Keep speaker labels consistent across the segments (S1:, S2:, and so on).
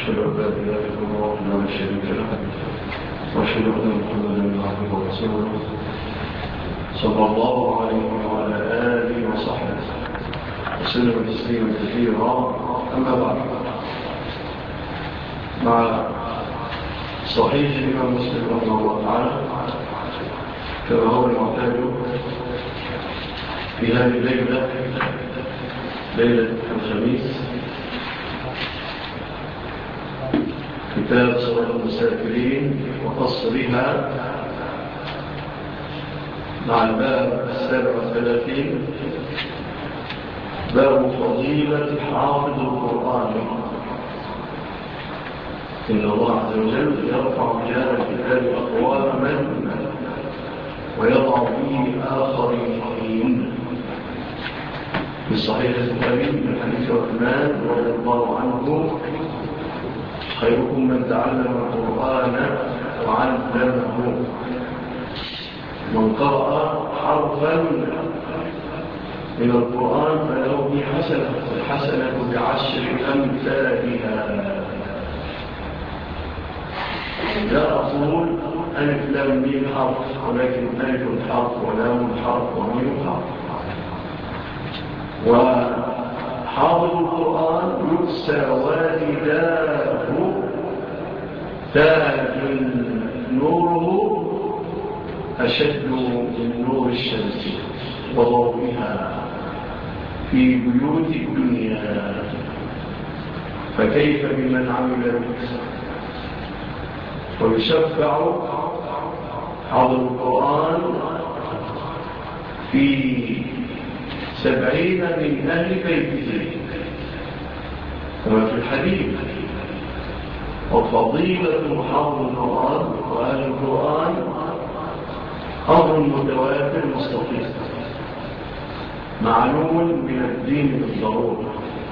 S1: أشهد أن لا إله إلا الله وحده لا شريك له وأشهد أن محمدا عبده ورسوله صلى الله عليه وعلى آله وصحبه وسلم تسليما كثيرا. أما بعد، مع صحيح الإمام مسلم رحمه الله تعالى كما هو المعتاد في هذه الليلة، ليلة الخميس، كتاب صلاة المسافرين وقصرها مع الباب 37، باب فضيلة حافظ القرآن. إن الله عز وجل يرفع بهذا الكتاب أقواما ويضع به آخرين. في صحيح البخاري من حديث عثمان رضي الله عنه: خيركم من تعلم القرآن وعلمه. من قرأ حرفا من القرآن فله به حسنة، الحسنة ب10 أمثالها. لا أقول ألف لام ميم حرف، ولكن ألف حرف ولام حرف وميم حرف. وحافظ القرآن يكسى والداه تاج نوره أشد من نور الشمس وضوئها في بيوت الدنيا، فكيف بمن عمل به؟ ويشفع حافظ القرآن في 70 من أهل بيته كما في الحديث: وفضيلة حافظ القرآن وأهل القرآن أمر متواتر مستقيم معلوم من الدين بالضرورة.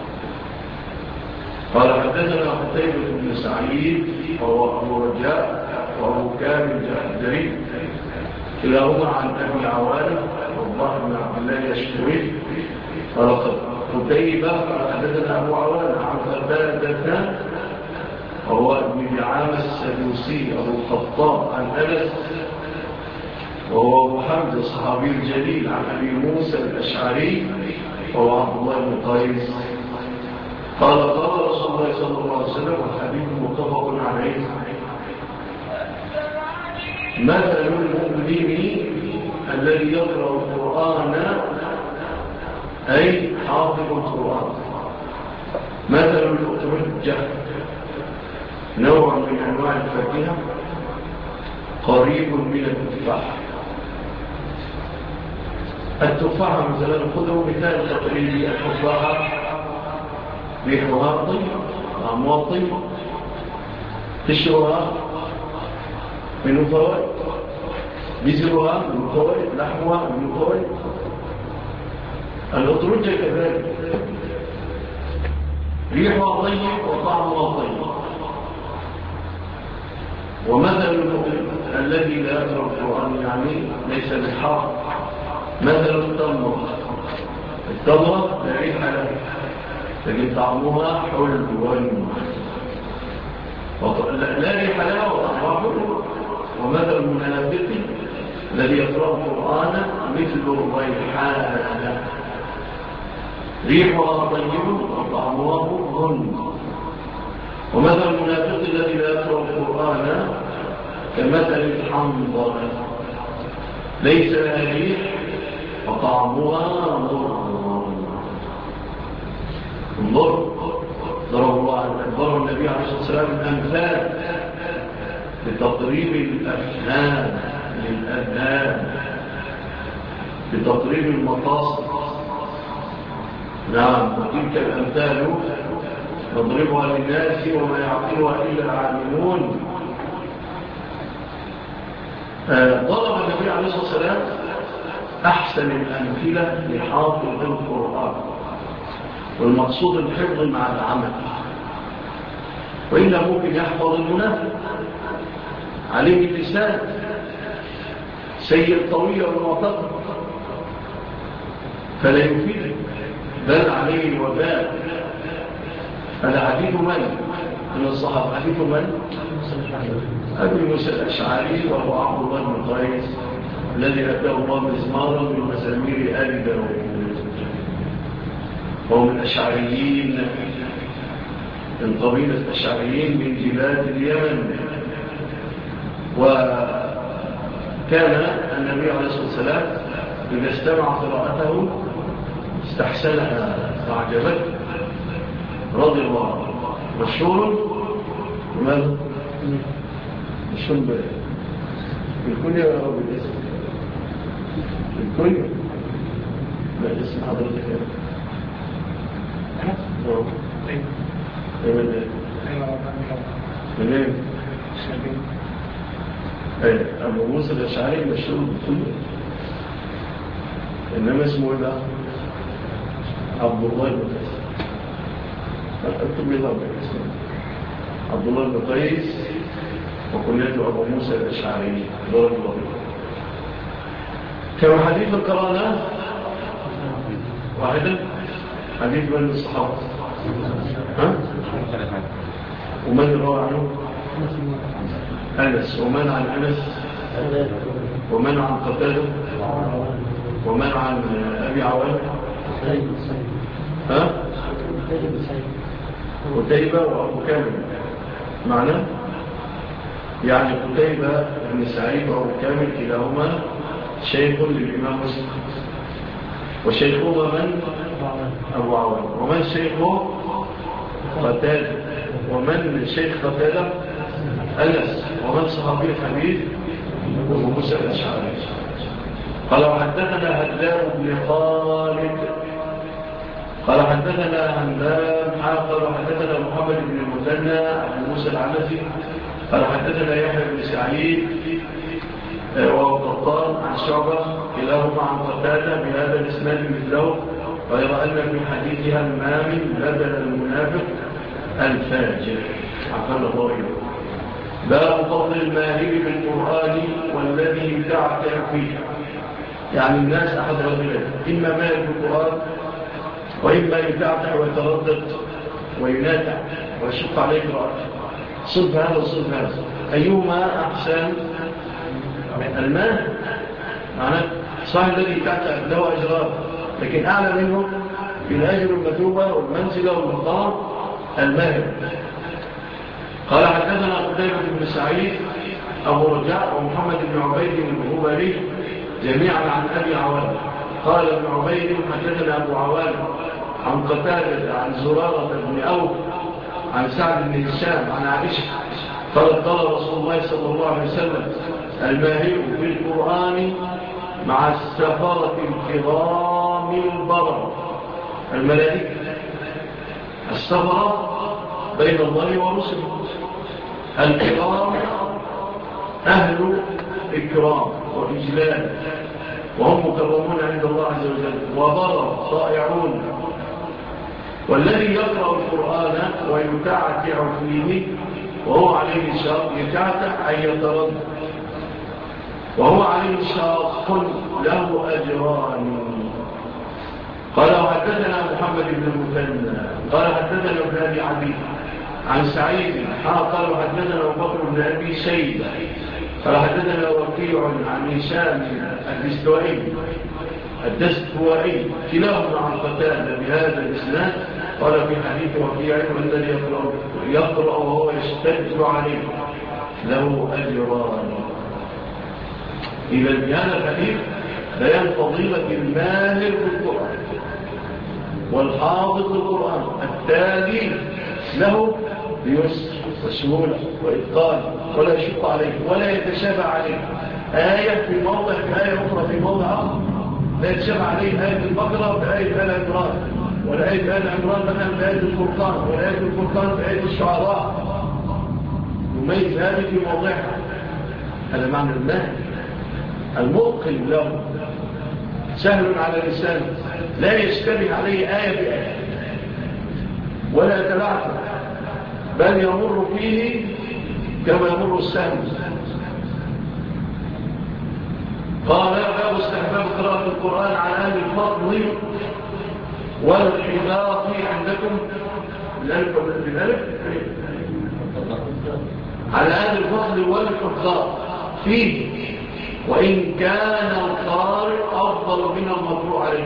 S1: قال: حدثنا قتيبة بن سعيد وهو أبو رجاء وأبو كامل الجحدري كلاهما عن أبي عوانة والله بن عبد الله يشكري. قال قتيبة قال: حدثنا أبو عوانة عن قتادة وهو ابن دعامة السدوسي أبو الخطاب عن أنس وهو أبو حمد الصحابي الجليل عن أبي موسى الأشعري وهو عبد الله بن قيس قال: قال رسول الله صلى الله عليه وسلم، والحديث متفق عليه: مثل المؤمن الذي يقرأ القرآن أي حافظ القرآن مثل الأترجة، نوع من أنواع الفاكهة قريب من التفاح. التفاحة مثلا خذوا مثال تقريبي: التفاحة ريحها طيب، طعمها طيب، قشرها من فوائد، بذرها من فوائد، لحمها من فوائد. الأترجة كذلك ريحها طيب وطعمها طيب. ومثل المؤمن الذي لا يقرأ القرآن يعني ليس بالحرف مثل التمرة. التمرة لا ريح لها لكن طعمها حلو، لا ريح لها وطعمها حلو. ومثل المنافق الذي يقرأ القرآن مثل الريحانة، ريحها طيب وطعمها غن. ومثل المنافق الذي لا يقرأ القرآن كمثل الحنظلة، ليس لها ريح وطعمها مر. ضرب النبي عليه الصلاة والسلام الأمثال لتقريب الأفهام للأذهان، لتقريب المقاصد. نعم، وتلك الأمثال نضربها للناس وما يعقلها إلا العالمون. ضرب النبي عليه الصلاة والسلام أحسن الأمثلة لحافظ القرآن، والمقصود الحفظ مع العمل، وإلا ممكن يحفظ المنافق عليه اللسان سيء طويل ومعتقد فلا يفيد، بل عليه الوباء. الحديث ميت من الصحابة. حديث من؟ أبي موسى الأشعري، وهو عبد الله بن قيس الذي أتاه الله مزمارا من مزامير آل داود، وهو من الأشعريين، من قبيلة الأشعريين من بلاد اليمن. وكان النبي عليه الصلاة والسلام إذا استمع قراءته استحسنها وأعجبته رضي الله عنه. مشهور بماذا؟ مشهور بالكنية ولا بالاسم؟ بالكنية. ما اسم حضرتك يا منين؟ أبو موسى الأشعري مشهور بالكنية، إنما اسمه إيه؟ عبد الله بن قيس. أكتب لي ضرب اسمه عبد الله بن قيس، وكنيته أبو موسى الأشعري ضرب الله. كما حديث قرأنا واحدا، حديث من الصحابة؟ ها؟ ومن روى عنه؟ أنس. ومن عن أنس؟ ومن عن قتادة؟ ومن عن أبي عوان؟ ها؟ قتيبة وأبو كامل معنى، يعني قتيبة بن سعيد وأبو كامل كلاهما شيخ للإمام مسلم، وشيخهما من؟ أبو عوان. ومن شيخه؟ قتادة. ومن شيخ قتادة؟ أنس. ومن صحابي الحديث؟ أبو موسى الأشعري. قال وحدثنا هدام بن خالد قال حدثنا همام قال حدثنا محمد بن المثنى أبو موسى العنزي قال حدثنا يحيى بن سعيد وهو قطان عن شعبة كلاهما عن قتادة بهذا الإسناد مثله، غير أن في حديث همام بدل المنافق الفاجر. عفوا الله إليه. باب فضل الماهر بالقرآن والذي يتعتع فيه. يعني الناس أحد رجلين، إما ماهر بالقرآن وإما يتعتع ويتردد ويناتع ويشق عليه قراءته، صد هذا وصد هذا، أيهما أحسن؟ الماهر معناه صاحب الذي يتعتع له أجران، لكن أعلى منه في الأجر المثوبة والمنزلة والمقام الماهر. قال حدثنا قتيبة بن سعيد أبو رجاء ومحمد بن عبيد الهبري جميعا عن أبي عوان. قال ابن عبيد حدثنا أبو عوان عن قتادة عن زرارة بن أوف عن سعد بن هشام عن عائشة قال رسول الله صلى الله عليه وسلم الماهر في القرآن مع السفرة الكرام البرر الملائكة. السفرة بين الله ورسله، الكرام أهل إكرام وإجلال وهم مكرمون عند الله عز وجل، وبرر طائعون. والذي يقرأ القرآن ويتعتع فيه وهو عليه شاق، يتعتع أن يتردد وهو عليه شاق له أجران. قال وحدثنا محمد بن المثنى قال حدثنا ابن أبي عبيد عن سعيد قال وحدثنا أبو بكر بن أبي شيبة قال حدثنا وكيع عن هشام الدستوائي كلاهما عن قتادة بهذا الإسناد. قال في حديث وكيع والذي يقرأ وهو يشتد عليه له أجران. إذا بهذا الحديث بيان فضيلة الماهر بالقرآن والحافظ بالقرآن التالي له بيسر وسهولة وإتقان ولا يشق عليه ولا يتشابه عليه آية في موضع بآية أخرى في موضع آخر، لا يتشابه عليه آية البقرة بآية آل عمران، ولا آية آل عمران مثلا بآية الفرقان، ولا آية الفرقان بآية الشعراء، يميز هذه في موضعها. هذا معنى الماهر المتقن له سهل على اللسان، لا يشتبه عليه آية بآية ولا يتبعث، بل يمر فيه كما يمر السهم. قال باب استحباب قراءة القرآن على أهل الفضل والحذاق عندكم بالألف على أهل الفضل والحفاظ فيه، وإن كان القارئ أفضل من المقروء عليه.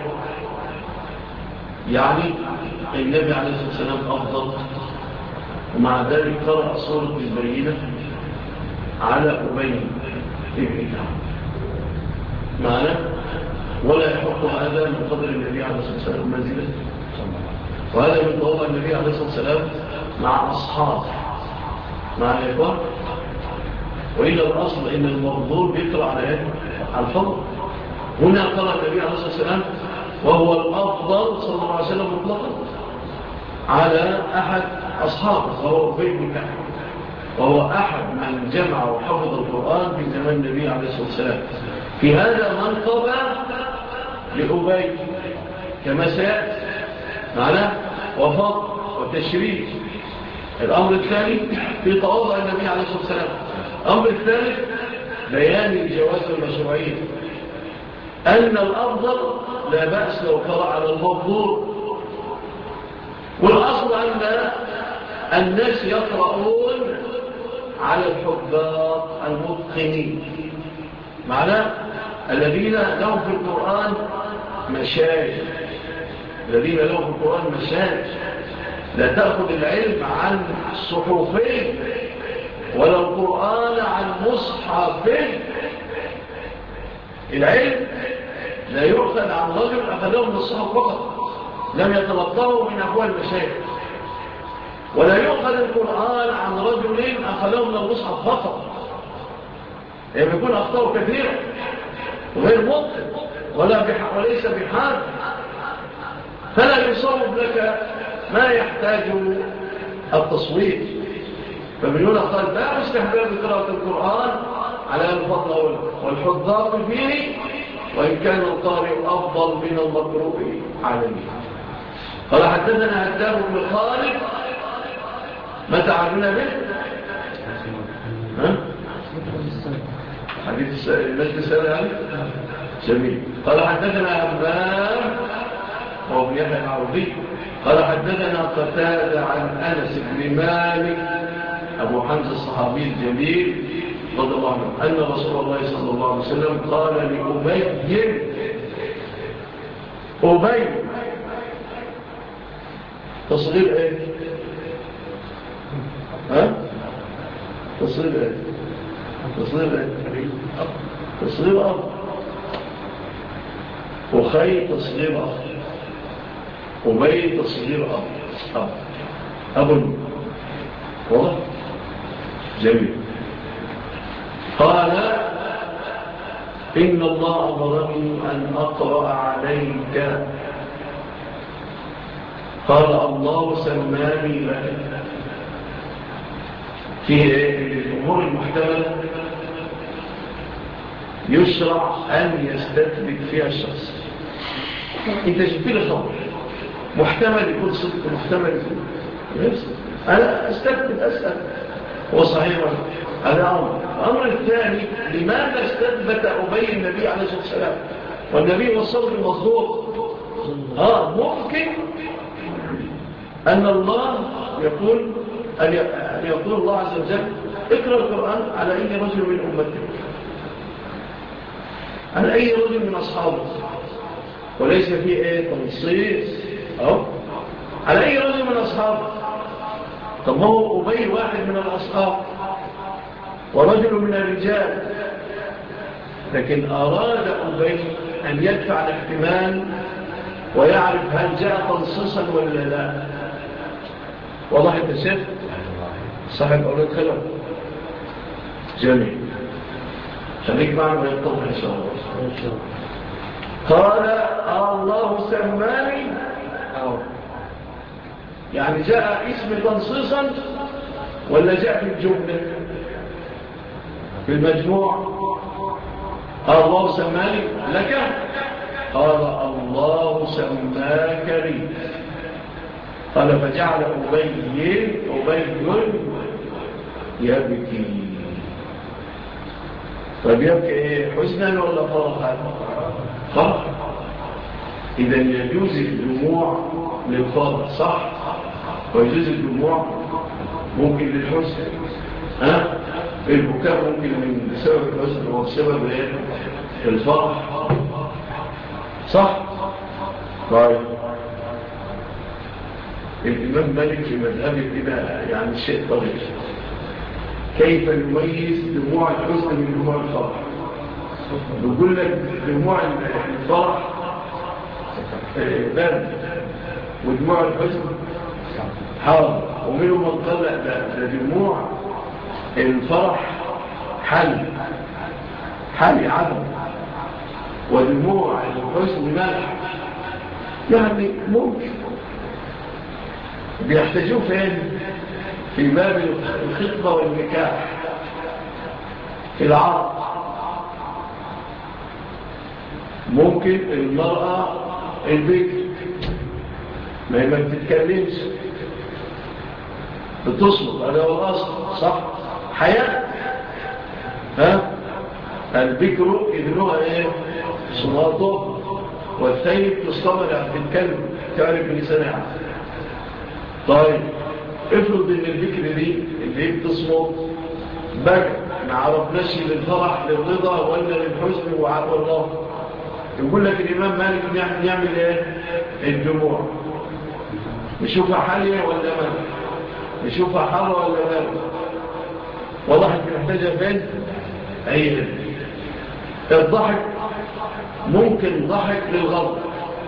S1: يعني النبي عليه الصلاة والسلام أفضل، ومع ذلك قرأ سورة البينة على أبي بن كعب معنى ولا يحق هذا من قدر النبي عليه الصلاة والسلام منزله، وهذا من تواضع النبي عليه الصلاة والسلام مع أصحابه مع الإخوان. وإلا الأصل إن المفضول بيقرأ على الفضل. هنا قرأ النبي عليه الصلاة والسلام وهو الأفضل صلى الله عليه وسلم مطلقا على أحد أصحابه وهو أبي بن كعب، وهو أحد من جمع وحفظ القرآن في زمان النبي عليه الصلاة والسلام. في هذا منقبة لأبي كما سيأتي معناه وفضل وتشريف. الأمر الثاني في تواضع النبي عليه الصلاة والسلام. الأمر الثالث بيان جواز المشروعية، أن الأفضل لا بأس لو قرأ على المفضول، والأصل أن الناس يقرؤون على الحفاظ المتقنين معناه الذين لهم في القرآن مشايخ، الذين لهم في القرآن مشايخ. لا تأخذ العلم عن صحفه ولا القرآن عن مصحفه. العلم لا يؤخذ عن رجل أخذه من الصحف فقط لم يتلقاه من أقوال المشايخ، ولا يؤخذ القرآن عن رجل أخذه من المصحف فقط، يعني يكون أخطاء كثيرة وغير مطلق وليس بحال، فلا يصوب لك ما يحتاج التصويت. فمن هنا قال لا استحباب قراءة القرآن على الفضل والحضار فيه، وإن كان القارئ أفضل من المقروء عليه. قال حدثنا هدام بن خالد متى عرفنا به؟ حديث المجلس السابع يعني؟ جميل. قال حدثنا همام وابن يحيى العربي قال حدثنا قتادة عن أنس بن مالك أبو حمزة الصحابي الجليل رضي الله عنه أن رسول الله صلى الله عليه وسلم قال أبي تصغير ايه؟ ها؟ تصغير ايه؟ تصغير أب أخي تصغير أب أبي تصغير أب واضح؟ جميل. قال إن الله أمرني أن أقرأ عليك، قال الله سماني لك. في الأمور المحتملة يشرع أن يستثبت فيها الشخص. انت جبت لي خبر محتمل يكون صدق محتمل يكون يفسد، أنا أستثبت أسأل هو صحيح هذا أمر. الأمر الثاني لماذا استثبت أبي النبي عليه الصلاة والسلام والنبي والصدق المصدوق؟ ممكن أن الله يقول أن يقول الله عز وجل اقرأ القرآن على أي رجل من أمتك، على أي رجل من أصحابه، وليس فيه تنصيص على أي رجل من أصحابه. طب هو أبي واحد من الأصحاب ورجل من الرجال، لكن أراد أبي أن يدفع الاحتمال ويعرف هل جاء تنصيصا ولا لا. والله التسف صاحب أولاد خلق جميل. خليك معنا ويتطبع إن شاء الله. قال الله سماني يعني جاء اسم تنصيصا ولا جاء في الجملة في المجموع؟ الله سماني لك، قال الله سماك لي. قال فجعل أبي يبكي. طيب يبكي ايه، حزنا ولا فرحا؟ فرح. إذا يجوز الدموع للفرح صح، ويجوز الدموع ممكن للحزن البكاء ممكن من سبب الحزن وبسبب الفرح، صح؟ طيب الإمام مالك في مذهبه كده يعني شيء طريق، كيف نميز دموع الحزن من دموع الفرح؟ بيقول لك دموع الفرح بارد، ودموع الحزن حار، ومنهم من قال لا دموع الفرح حل عدم، ودموع الحزن ملح. يعني ممكن بيحتاجوه فين؟ في باب الخطبة والنكاح، في العرض ممكن المرأة البكر ما بتتكلمش، بتصمت، هذا هو الأصل، صح؟ حياة البكر إذنها صماته، والثيب تصطمر عن تتكلم تعرف بلسانها. طيب افرض ان البكر دي اللي بتصمت بكى، ما عرفناش للفرح للرضا ولا للحزن والله. يقول لك الإمام مالك يعمل الدموع، نشوفها حالية ولا مالك، نشوفها حارة ولا مالك، وضحك محتاجة فين؟ أي الضحك ممكن ضحك للغضب،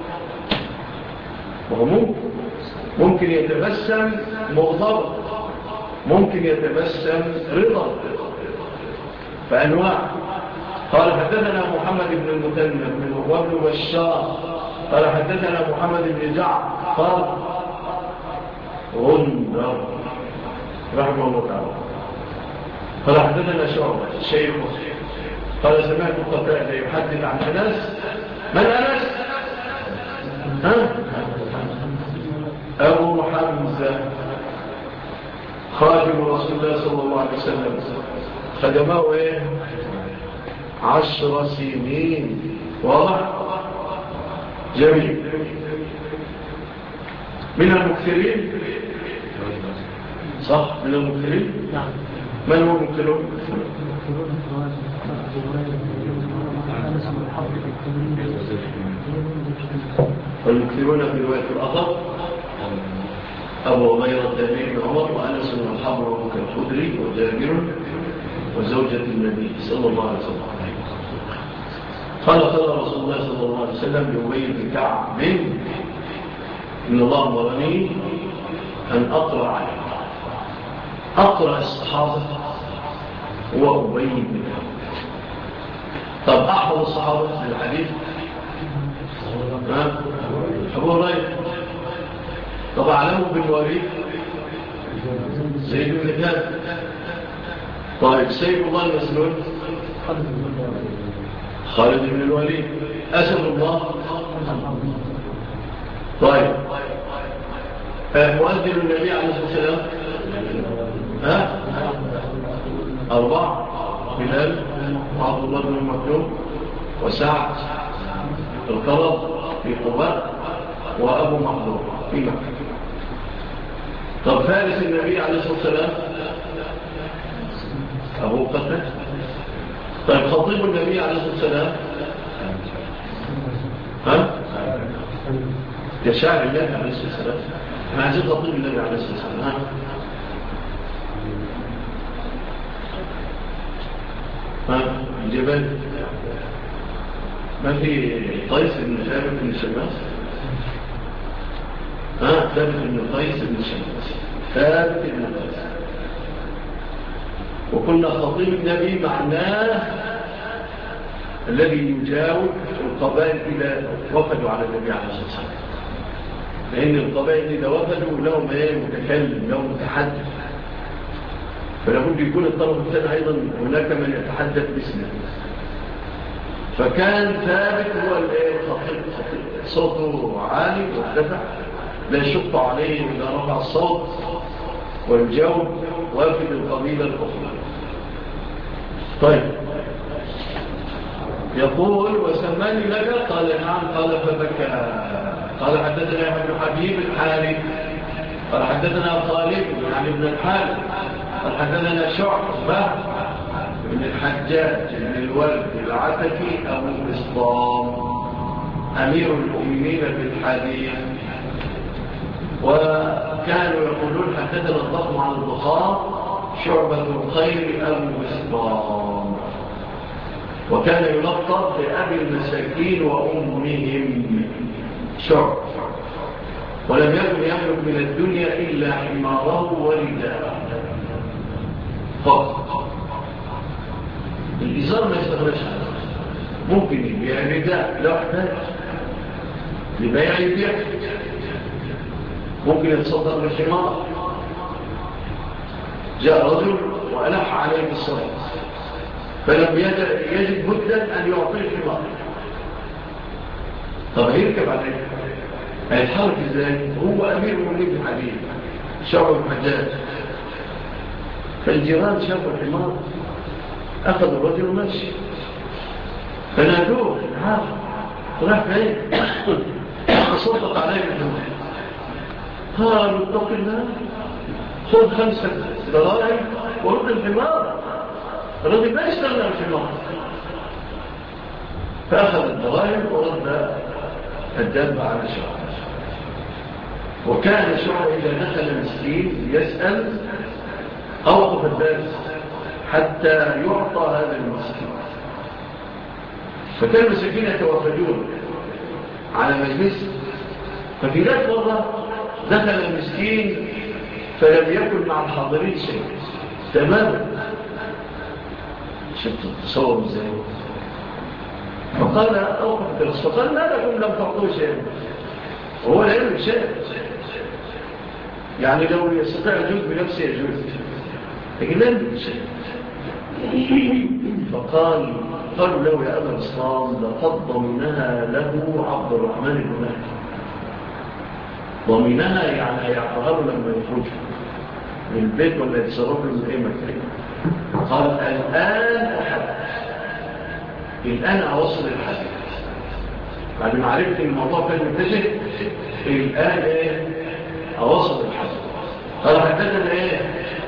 S1: وهو ممكن يتبسم مغضبا، ممكن يتبسم رضا، فأنواع. قال حدثنا محمد بن المثنى وابن بشار قال حدثنا محمد بن جعفر قال غندر رحمه الله تعالى قال حدثنا شعبة الشيخ قال سمعت قتادة يحدث عن أنس. من أنس؟ أبو حمزة خادم رسول الله صلى الله عليه وسلم، خدمه 10 سنين. واضح؟ جميل. من المكثرين، صح؟ من المكثرين؟ نعم. من هو المكثرون؟ والمكثرون في رواية الأثر أبو هريرة التابعي بن عمر وأنس بن الحبر وابن الخدري وجابر وزوجة النبي صلى الله عليه وسلم. قال رسول الله صلى الله عليه وسلم لأبي بن كعب إن الله أمرني أن أقرأ الصحابة هو أبي بن كعب. طب أحفظ الصحابة في الحديث أبو هريرة. طب أعلمه بالوالد زيد بن ثابت. طيب سيف الله المسلول خالد بن الوليد. أسد الله. طيب مؤذن النبي عليه الصلاة والسلام 4 بلال وعبد الله بن مكتوم وسعد القرض في قباء وأبو محظور في مكة. طب فارس النبي عليه الصلاة والسلام أبو قتل. طيب خطيب النبي عليه الصلاة والسلام كشاعر الله عليه الصلاة والسلام. احنا عايزين خطيب النبي عليه الصلاة والسلام. الجبال ما في قيس بن ثابت بن شماس. ثابت بن قيس بن شماس. ثابت بن قيس. وقلنا خطيب النبي معناه الذي يجاوب القبائل إذا وفدوا على النبي عليه الصلاة والسلام، لأن القبائل إذا وفدوا لهم متكلم، لهم متحدث، فلابد يكون الطرف الثاني أيضا هناك من يتحدث باسمه. فكان ثابت هو الخطيب، صوته عالي وارتفع لا يشق عليه إذا رفع الصوت، والجو وافد القبيلة الأخرى. طيب يقول وسماني لك؟ قال نعم. قال فبكى. قال حدثنا ابن حبيب الحارث قال حدثنا خالد يعني ابن الحارث حدثنا شعبة بن الحجاج بن الولد العتكي أبو بسطام أمير المؤمنين في الحديث. وكانوا يقولون حدثنا الضخم عن الضخام شعبة الخير أبو بسطام، وكان يلقب بأبي المساكين وأمهم شعب، ولم يكن يملك من الدنيا إلا حماره ورداءه فقط. الإزار ما يستغرش ممكن يبيع رداء لو احتاج لبيع يبيع، ممكن يتصدق بالحمار. جاء رجل وألح عليه بالصلاة فلم يجد بدا أن يعطيه الحمار. طب هيركب عليه هيتحرك ازاي؟ هو أمير المؤمنين في الحديث شعب الحجاج. فالجيران شافوا الحمار أخذ الرجل ومشي فنادوه الحمار راح فين؟ فصدق عليه الحمار. قالوا اتق الله خذ 5 دراهم ورد الحمار. الرجل ما يستغنى الحمار فأخذ الدراهم ورد الدابة على شعب. وكان شعب إذا دخل مسكين يسأل أوقف الدرس حتى يعطى هذا المسكين. فكان المسكين يتوافدون على مجلس. ففي ذات مرة دخل المسكين فلم يكن مع الحاضرين شيء تماما. شفت التصور ازاي؟ فقال أوقف الدرس. فقال ما لكم لم تعطوا شيء؟ وهو لا يملك شيء، يعني لو يستطيع الجود بنفسه يجوز، لكن لا يملك شيء. قالوا له يا أبا الإسلام لقد ضمنها له عبد الرحمن بن مهدي. ضمنها يعني هيعطيها له لما يخرج من البيت ولا يتصرف له من أي مكان. قال الآن أحدث، الآن أوصل الحديث بعد ما عرفت الموضوع كان منتشر. الآن إيه أوصل الحديث. قال حدثنا إيه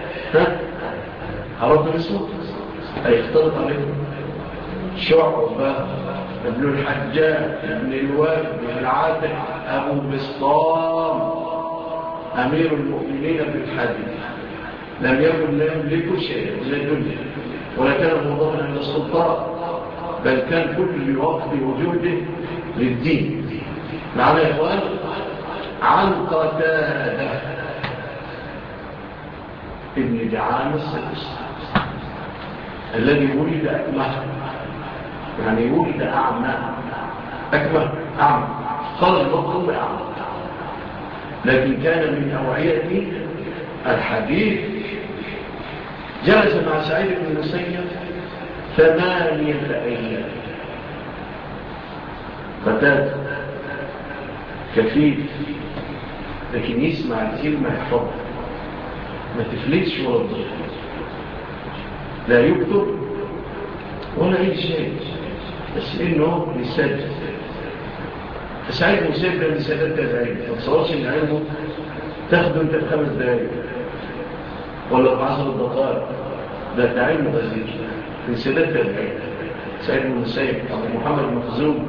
S1: عرفت اسمه هيختلط عليكم شعبة ابن الحجاج ابن الولد ابن العاتق أبو بسطام أمير المؤمنين في الحديث. لم يكن لا يملك شيء من الدنيا ولا كان موضوعا عند السلطان، بل كان كل وقت وجوده للدين. معنى يا إخوان عن قتادة ابن دعامة السدس الذي ولد أكمه، يعني ولد أعمى أكمه أعمى خرج بطنه أعمى، لكن كان من أوعية الحديث. جلس مع سعيد بن المسيب 8 أيام. قتادة كفيف لكن يسمع الكلمة يحفظها ما تفلتش ورده، لا يكتب ولا أي شيء بس إنه يسجل. فسعيد مسيب لأن سجلت دقائق ما تصورش إن علمه تاخده أنت 5 دقائق ولا 10 دقائق، ده تعلم غزير من سجلت دقائق. سعيد المسيب أبو محمد المخزوم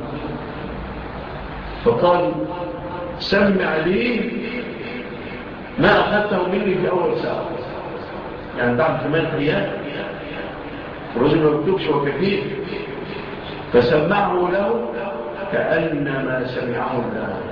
S1: فقال سمع لي ما أخذته مني في أول ساعة، يعني بعد 8 أيام الرجل ما يكتبش وكثير، فسمعه له كأنما سمعه الآن.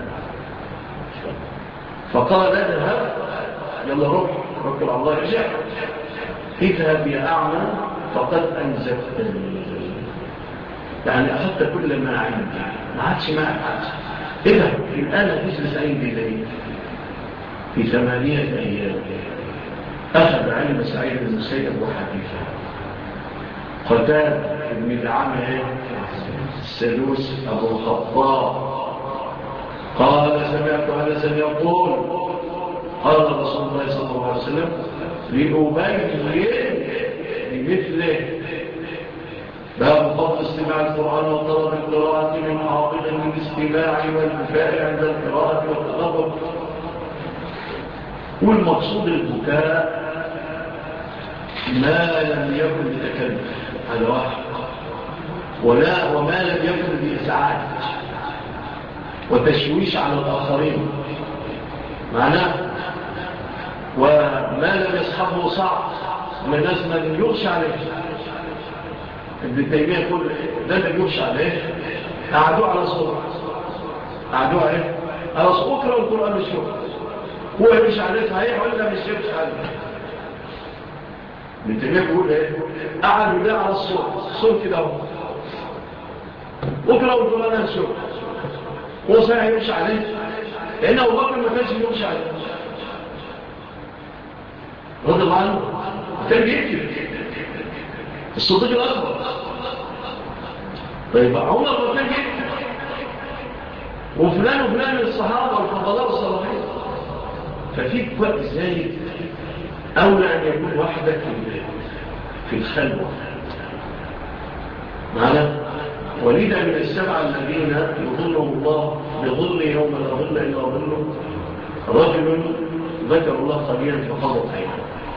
S1: فقال اذهب يلا روح ركب الله رجع اذهب يا أعمى فقد أنزفتني، يعني أخذت كل ما عندي ما عادش معك حاجة، اذهب الآن تجلس عندي ليه في 8 أيام. أخذ علم سعيد بن المسيب وحديثه. قتادة بن دعامة السدوس أبو الخطاب قال سمعت أنسا يقول قال رسول الله صلى الله عليه وسلم لأبين بمثله باب فضل استماع القرآن وطلب القراءة من حافظ للاستماع والبكاء عند القراءة والتدبر. والمقصود البكاء ما لم يكن بتكلف، هذا واحد، وما لم يكن بإسعاد وتشويش على الآخرين معناه، وما لم يصحبه صعب من الناس من يغشى عليه. ابن تيمية يقول ده اللي يغشى عليه قعدوا على صورة، قعدوا عليه على صورة، اقرأوا القرآن الشوف، هو يغشى عليه صحيح ولا مش يغشى عليه؟ ابن تيمية يقول ايه؟ قعدوا ده على الصورة كده اهو، اقرأوا القرآن الشوف، هو صحيح يغشى عليه لأن أبو بكر ما كانش يغشى عليه رضي الله عنه، كان بيكتب الصديق الأكبر. طيب عمر ما كان بيكتب، وفلان وفلان من الصحابة والفضلاء والصالحين. ففيك وقت زايد أولى أن يكون وحدك في الخلوة معنا. ولذا من السبعة الذين يظلهم الله بظل يوم لا ظل إلا ظله رجل ذكر الله قليلا فقضت عينه.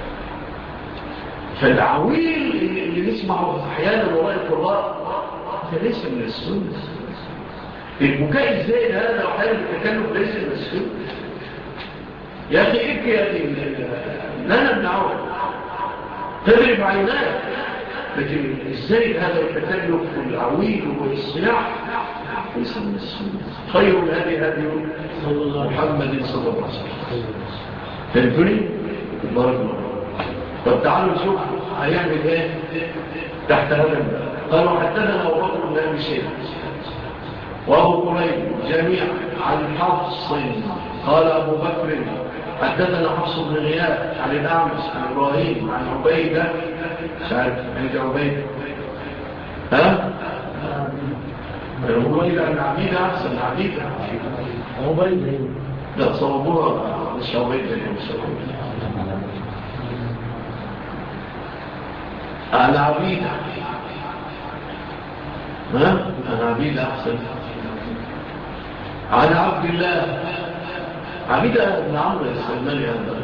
S1: فالعويل اللي نسمعه احيانا وراء القراء ده ليس من السنه. البكاء الزايد هذا وحاله التكلف ليس من السنه. يا اخي ابكي يا اخي، لا نمنعه، تضرب عيناك، لكن الزايد هذا التكلف والعويل والصياح ليس من السنه. خير هذه محمد صلى الله عليه وسلم. فهمتني؟ بارك الله. طب تعالوا نشوف هيعمل ايه تحت هذا الباب. قالوا حدثنا أبو بكر بن أبي شيبة وأبو كريب جميعا عن حفص. قال أبو بكر حدثنا حفص بن غياث عن الأعمش عن إبراهيم عن عبيدة، مش عارف عند عبيدة، عبيدة عن عبيدة أحسن عبيدة عبيدة، لا صوبوها مش عبيدة عن عبيدة، عن عبيدة أحسن، عن عبد الله عبيدة بن عمرو السلماني هذا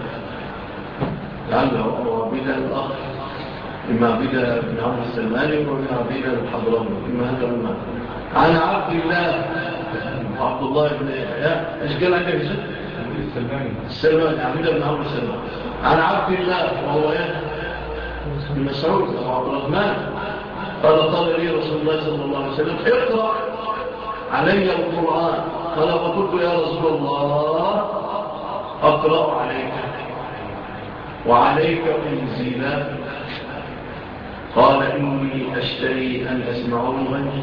S1: لعله عبيدة الأخ، إما عبيدة بن عمرو السلماني وإما عبيدة الحضرمي، إما هذا المعنى. عن عبد الله وعبد الله بن إيش قال عندك السلماني عبيدة بن عمرو السلماني عن عبد الله وهو بن مسعود وعبد الرحمن قال لي رسول الله صلى الله عليه وسلم اقرأ علي القرآن. قال فقلت يا رسول الله أقرأ عليك وعليك أنزل. قال إني أشتري أن أسمعه غني.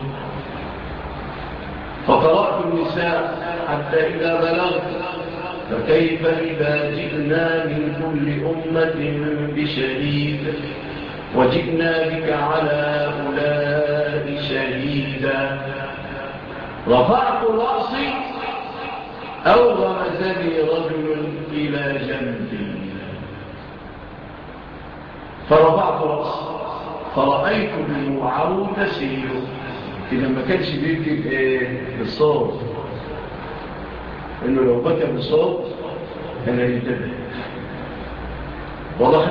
S1: فقرأت النساء حتى إذا بلغت فكيف إذا جئنا من كل أمة بشهيد وجئنا بك على أولاء شهيدا. رفعت رأسي أو غمزني رجل إلى جنبي فرفعت رأسي فرأيت دموعه تسيل. إذا ما كانش بيكتب بالصوت، إنه لو بكى بالصوت كان ينتبه. واضح؟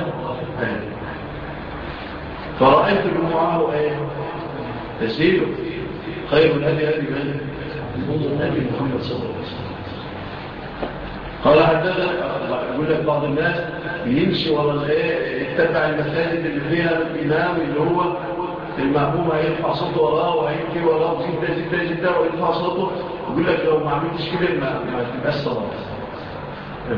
S1: فرأيت دموعه تسيل. خير الهدي هدي من هدي محمد صلى الله عليه وسلم. قال حدثنا، يقول لك بعض الناس يمشي ولا يتبع المساجد اللي فيها الإمام اللي هو المأموم هيرفع صوته وراه وهيبكي وراه جدا ويرفع صوته، يقول لك لو ما عملتش كده ما تبقاش صلاة. ما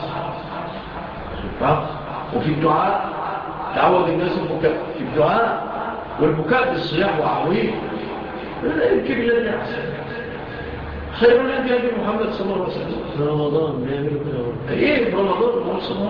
S1: ينفعش. وفي الدعاء تعود الناس البكاء في الدعاء، والبكاء بالصياح وعويل لا يمكن الذي أحسن. خير الذي هدي محمد صلى الله عليه وسلم. في رمضان بيعملوا كده في رمضان ما صلى.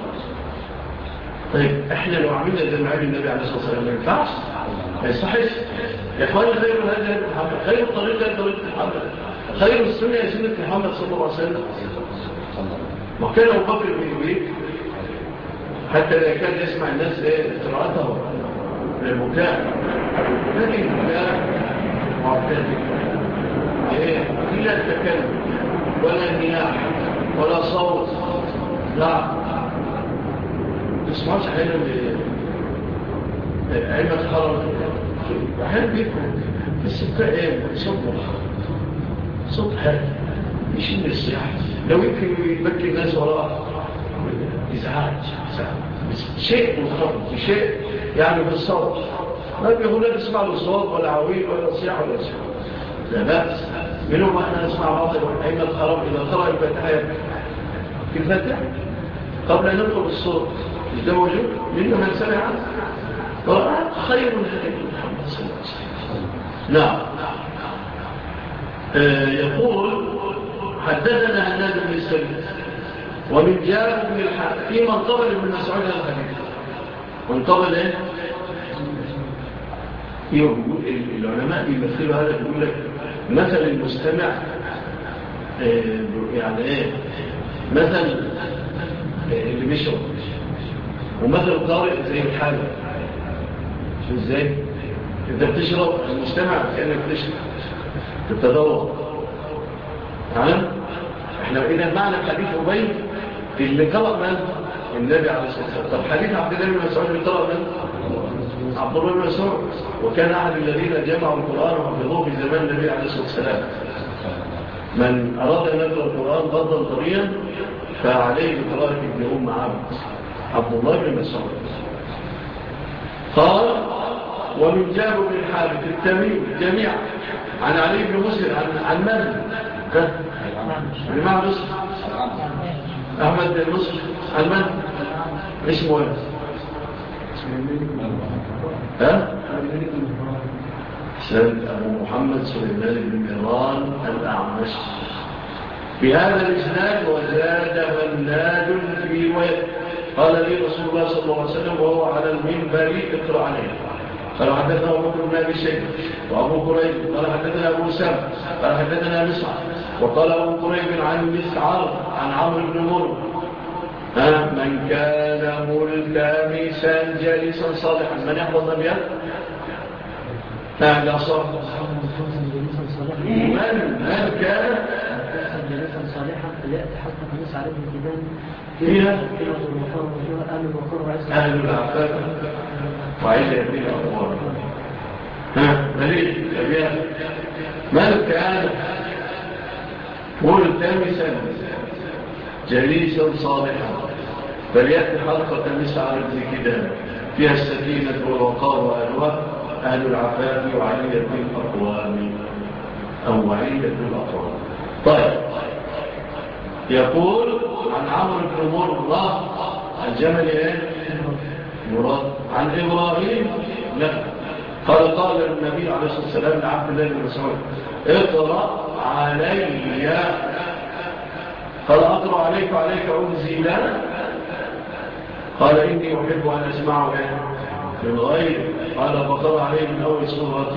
S1: طيب احنا لو عملنا زي ما عمل النبي عليه الصلاه والسلام ما ينفعش، ما يصحش يا اخواني. خير الهدي هدي محمد، خير الطريقه طريقه محمد، خير السنه سنه محمد صلى الله عليه وسلم. ما كان ابو بكر بن حتى لا يكاد يسمع الناس قراءته للبكاء، لكن البكاء معتدل إلا التكلم ولا نياح ولا صوت. لا تسمعش حين أئمة الحرم أحيانا بيكون بس بقى صوت هادي يشيل الصياح لو يمكن يبكي الناس وراء إزعاج شيء منخفض شيء يعني بالصوت ما بيقول لا تسمع له صوت ولا عويل ولا صياح ولا صياح لا بأس منهم أحنا نسمع بعض أئمة الحرم إذا قرأ الفاتحة في الفاتحة قبل أن ندخل الصوت مش ده موجود منه من سمع عنه خير الهدي محمد صلى الله عليه وسلم. نعم. يقول حدثنا هناد بن السبيل ومن جاب بن الحارث في من قبل ابن مسعود الحديث وانقبل ايه العلماء يمثلوا هذا يقول لك مثل المستمع يعني ايه مثل اللي بيشرب ومثل القارئ زي الحالة شو ازاي انت بتشرب المستمع كأنك بتشرب تتذوق تمام احنا اذا معنى حديث أبي اللي قرأ من النبي عليه الصلاة والسلام. طب حديث عبد الله بن مسعود اللي قرأ من عبد الله بن مسعود وكان أحد الذين جمعوا القرآن وحفظوه في زمان النبي عليه الصلاة والسلام. من أراد أن يقرأ القرآن غضا طريا فعليه بقراءة ابن عبد الله بن مسعود. قال ومن جاب بن الحارث التميم جميعا عن علي بن مسلم عن من؟ الإمام مصر أحمد بن مصر عن من؟ اسمه ايه؟ ها؟ سيد أبو محمد سليمان بن مهران الأعمش بهذا الإسناد وزاد هناد في رواية قال لي رسول الله صلى الله عليه وسلم وهو على المنبر اقرأ عليه قال حدثنا أبو بكر بن أبي شيبة وأبو كريب قال حدثنا أبو سام قال حدثنا مسعر وقال أبو كريب عن مسعر عن عمرو بن مرة من كان ملتمسا جالسا صالحا من يحفظ أبيات لا صالح من كان
S2: جالسا صالحا فليأتي حتى فنس عليه الكتاب
S1: فيها
S2: أهل الوقار
S1: أهل العفاف وعيد يبين الأقوار مليء أبيات من كان ملتمسا جليسا صالحا فليأتي حلقة مسعى الكتاب فيها السكينة والوقار وأهلها أهل العفاف وعلية الأقوام أو وعيدة الأقوام. طيب يقول عن عمرو بن مرة الجمل مراد عن إبراهيم لا قال النبي عليه الصلاة والسلام لعبد الله بن مسعود اقرأ علي قال أقرأ عليك وعليك أنزل قال إني أحب أن أسمعه من غير قال فقرأ عليه من أول سورة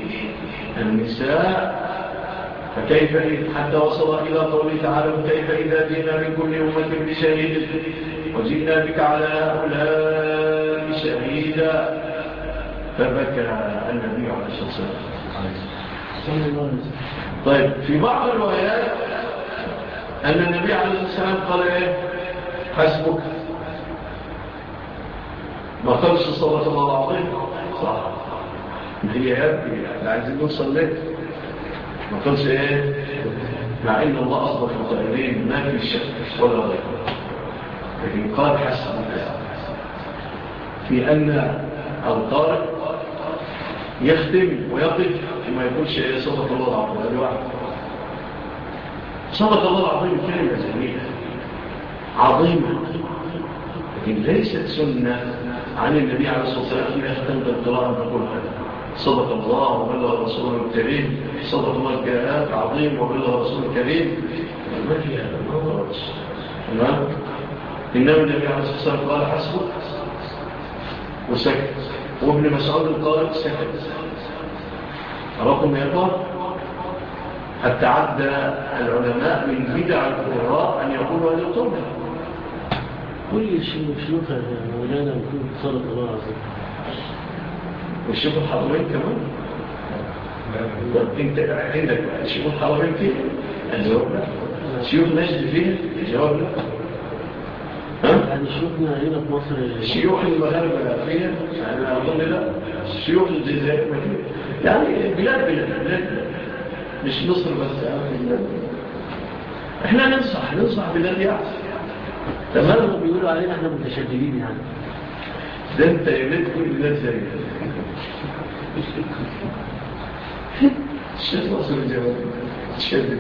S1: النساء فكيف حتى وصل إلى قوله تعالى كيف إذا جئنا من كل أمة بشهيد وجئنا بك على هؤلاء شهيدا فبكى النبي عليه الصلاة والسلام. طيب في بعض الروايات أن النبي عليه الصلاة والسلام قال إيه حسبك ما قالش صلى الله العظيم صح هي يبكي عايزين نوصل لك ما قالش إيه مع إن الله أصبح القائلين ما في شك ولا غير لكن قال حسبك في أن القارئ يختم ويقف وما يقولش إيه صدق الله العظيم هذه واحد صدق الله العظيم كلمة جميلة عظيمة لكن ليست سنة عن النبي عليه الصلاة والسلام إذا اختمت القراءة نقول صدق الله وبلغ رسوله الكريم صدق الله الكلام عظيم وبلغ رسوله الكريم ما في هذا ما ضربش تمام إنما النبي عليه الصلاة والسلام قال حسبه وسكت وابن مسعود قال سكت أراكم يا إخوة حتى عد العلماء من بدع القراء أن يقولوا هذه القرآن
S2: كل شيوخ مولانا يكون صدق الله العظيم
S1: والشيخ الحرمين كمان انت عندك شيوخ الحرمين فيه الجواب لا شيوخ نجد فيه الجواب لا
S2: يعني شيوخنا هنا في مصر
S1: شيوخ المغاربة فيها أنا أظن لا شيوخ الجزائر يعني بلاد مش مصر بس يعني احنا ننصح بلاد يعني
S2: تمام. بيقولوا علينا احنا متشددين يعني.
S1: ده انت يريد كل الناس زي الشيخ ناصر الجواد تشدد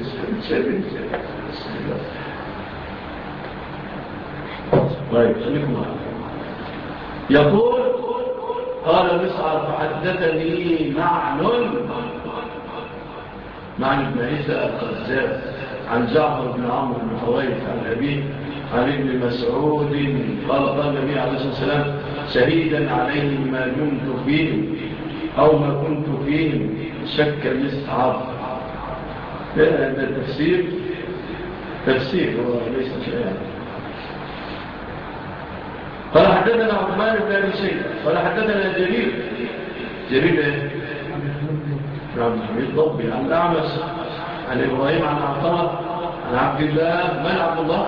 S1: طيب خليكم معنا. يقول قال مسعر فحدثني معن بن عيسى القزاز عن جعفر بن عمرو بن حويرث عن أبيه عن ابن مسعود قال النبي عليه الصلاة والسلام شهيدا عليهم ما دمت فيهم أو ما كنت فيهم شك مسعر. هذا تفسير وليس شيئا. قال حدثنا عثمان بن أبي شيبة قال حدثنا جرير نعم حميد ضبي عن الأعمش عن إبراهيم عن عطاء عن عبد الله. من عبد الله؟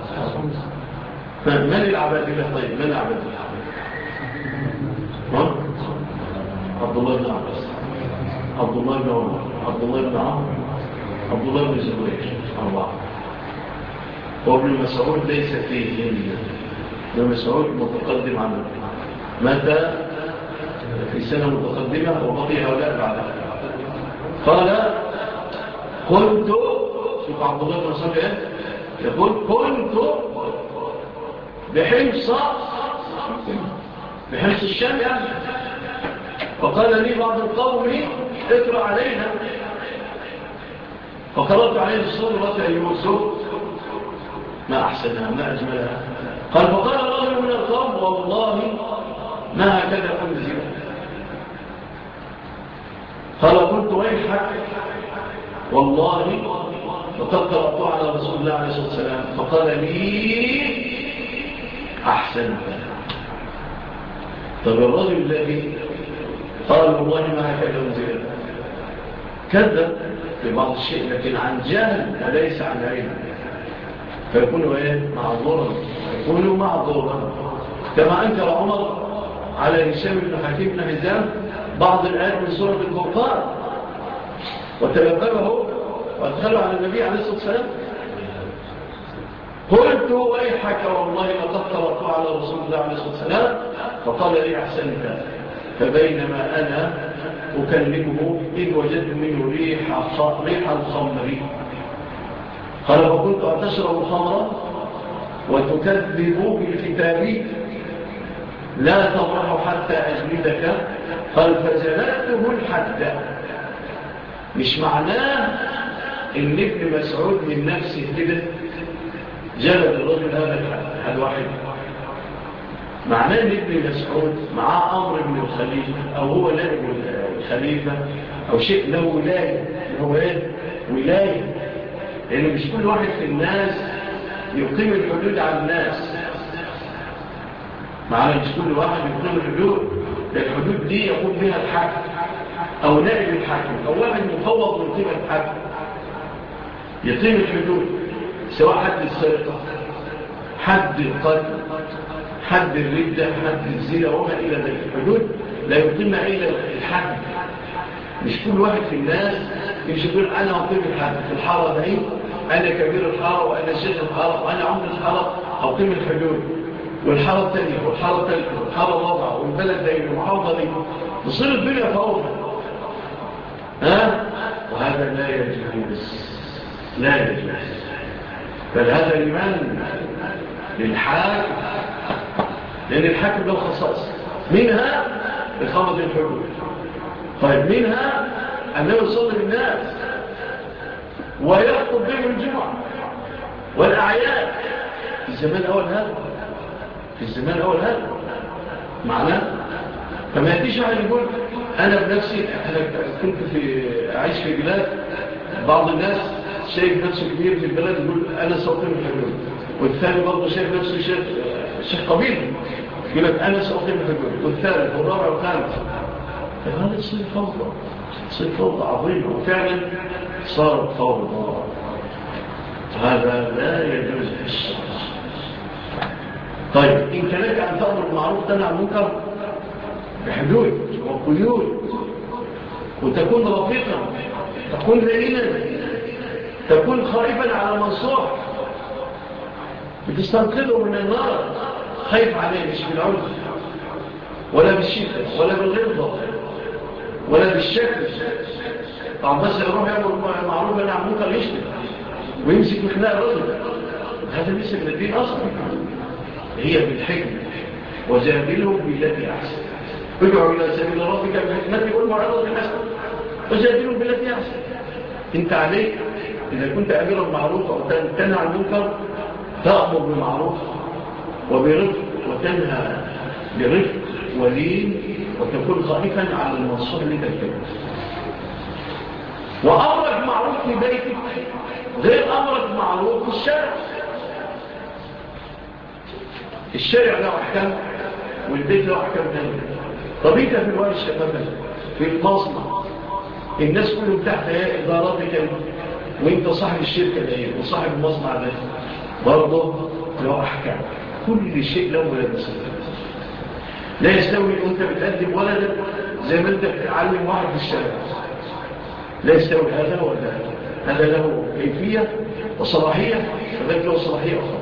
S1: من العباد الله؟ طيب من العباد الله؟ عبد الله بن عباس عبد الله بن عمر عبد الله بن عمرو عبد الله بن زبير أربعة. وابن مسعود ليس فيه ابن مسعود متقدم عنه متى في سنة متقدمة وبقي هؤلاء بعدها. قال كنت شوف عبد الله بن مسعود يقول كنت بحمص الشام يعني. فقال لي بعض القوم اقرأ علينا فقرأت عليه الصورة يوسف ما أحسنها ما أجملها. قال فقال رجل من القوم والله ما هكذا أنزل. قال قلت ويحك والله لقد قرأت على رسول الله عليه الصلاة والسلام فقال لي أحسنت. طب الرجل الذي قال والله ما هكذا أنزل كذب في بعض الشيء لكن عن جهل وليس عن علم فيكون معذورا كما أنكر عمر على هشام بن حكيم بن حزام بعض الآيات من سورة الفرقان وتلببه وأدخله على النبي عليه الصلاة والسلام. قلت ويحك والله لقد قرأت على رسول الله عليه الصلاة والسلام فقال لي أحسنت. فبينما أنا أكلمه إذ وجدت منه ريح الخمر. قال فقلت أتشرب الخمر وتكذب بالكتاب لا تبرح حتى أجلدك. قال فجلدته الحد. مش معناه إن ابن مسعود من نفسه كده جلد الرجل هذا الحد واحد. معناه ان ابن مسعود معاه أمر ابن الخليفة أو هو نائب الخليفة أو شيء له ولاية. هو ولاية لأنه مش كل واحد في الناس يقيم الحدود على الناس. معناه مش كل واحد يقيم الحدود دي يقوم بها الحاكم أو نائب الحاكم أو واحد مفوض من قيمة الحاكم يقيم الحدود سواء حد السرقة حد القتل حد الردة حد الزنا وما إلى ذلك. الحدود لا يقيمها إلا الحاكم. مش كل واحد في الناس مش يقول أنا أقيم الحد في الحارة دي أنا كبير الحارة وأنا شيخ الحارة وأنا عمد الحارة أقيم الحدود والحارة الثانية والحارة الثالثة والحارة الرابعة والبلد دي والمحافظة دي تصير الدنيا فوضى. وهذا لا يجوز بل هذا لمن؟ للحاكم لأن الحاكم له خصائص منها إقامة الحدود. طيب منها أنه يصلي الناس ويخطب بهم الجمعة والأعياد في الزمان الأول هذا معناه. فما يأتيش واحد يقول أنا بنفسي أنا كنت أعيش في بلاد بعض الناس شايف نفسه كبير في البلد يقول أنا سأقيم الحدود والثاني برضه شايف نفسه شيخ قبيل يقول لك أنا سأقيم الحدود والثالث والرابع والخامس. فهذا يصير فوضى عظيمة وفعلا صارت فوضى. هذا لا يجوز في الشرع. طيب إن لك أن تأمر بالمعروف تنهى عن المنكر بحدود وقيود، وتكون رفيقا، تكون لئيما، تكون خائفا على منصوح، بتستنقذه من النار، خايف عليه مش بالعنف ولا بالشدة ولا بالغلظة ولا بالشكل. طبعا بس يروح يعمل معروف أن عن منكر يشتم ويمسك مخناء الرجل، هذا ليس من الدين أصلا. هي بالحكمة وجادلهم بالتي أحسن، ادعوا إلى سبيل ربك بالحكمة والموعظة الحسنة وجادلهم بالتي أحسن. انت عليك إذا كنت أمير بالمعروف أو تنهى عن المنكر تأمر بالمعروف وبرفق، وتنهى برفق ولين، وتكون خائفا على المنصوح لتلك. وأمرك معروف في بيتك غير أمرك معروف في الشارع. الشارع له أحكام والبيت له أحكام ثانية. طبيعة في الورشة مثلا، في المصنع، الناس كلهم تحت إداراتك وإنت صاحب الشركة ده وصاحب المصنع ده برضه له أحكام. كل شيء له ولبسه. لا يستوي أنت بتقدم ولدك زي ما أنت بتعلم واحد في الشارع، لا يستوي هذا ولا هذا له كيفية وصلاحية وذلك له صلاحية أخرى.